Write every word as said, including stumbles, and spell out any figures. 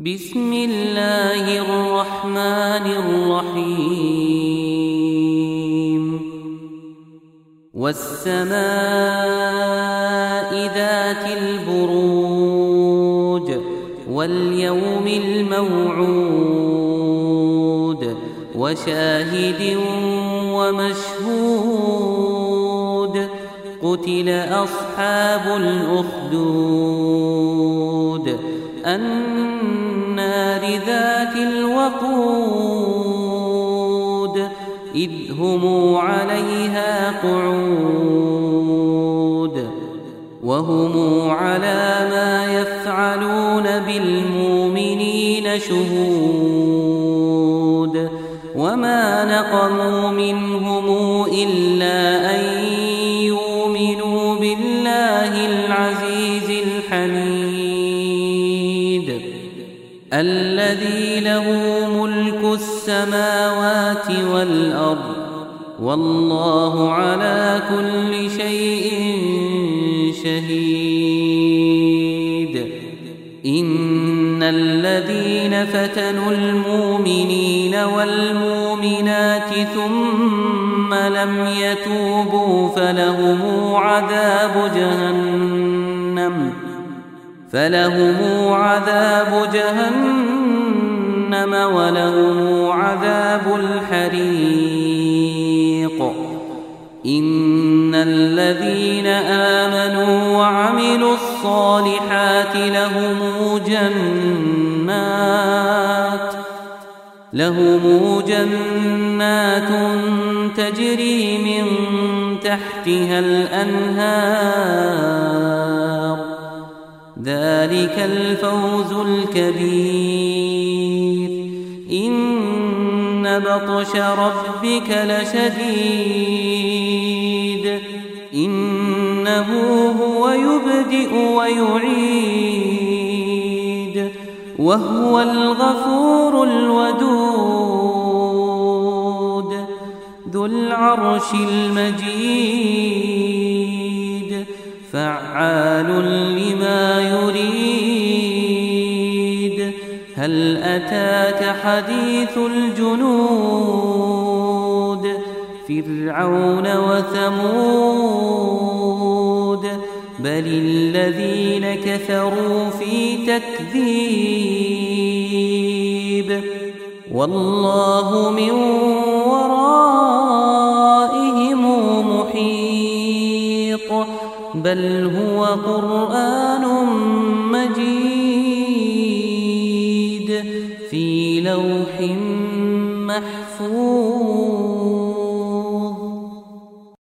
بسم الله الرحمن الرحيم والسماء ذات البروج واليوم الموعود وشاهد ومشهود قتل أصحاب الأخدود النار ذات الوقود إذ هم عليها قعود وهم على ما يفعلون بالمؤمنين شهود وما نقموا منهم إلا أن يؤمنوا بالله العزيز الحميد الذي له ملك السماوات والأرض والله على كل شيء شهيد إن الذين فتنوا المؤمنين والمؤمنات ثم لم يتوبوا فلهم عذاب جهنم فلهم عذاب جهنم ولهم عذاب الحريق إن الذين آمنوا وعملوا الصالحات لهم جنات لهم جنات تجري من تحتها الأنهار ذلك الفوز الكبير إن بطش ربك لشديد إنه هو يبدئ ويعيد وهو الغفور الودود ذو العرش المجيد فعال لما يريد هل أتاك حديث الجنود فرعون وثمود بل الذين كفروا في تكذيب والله من ورائهم محيط بل هو قرآن مجيد في لوح محفوظ.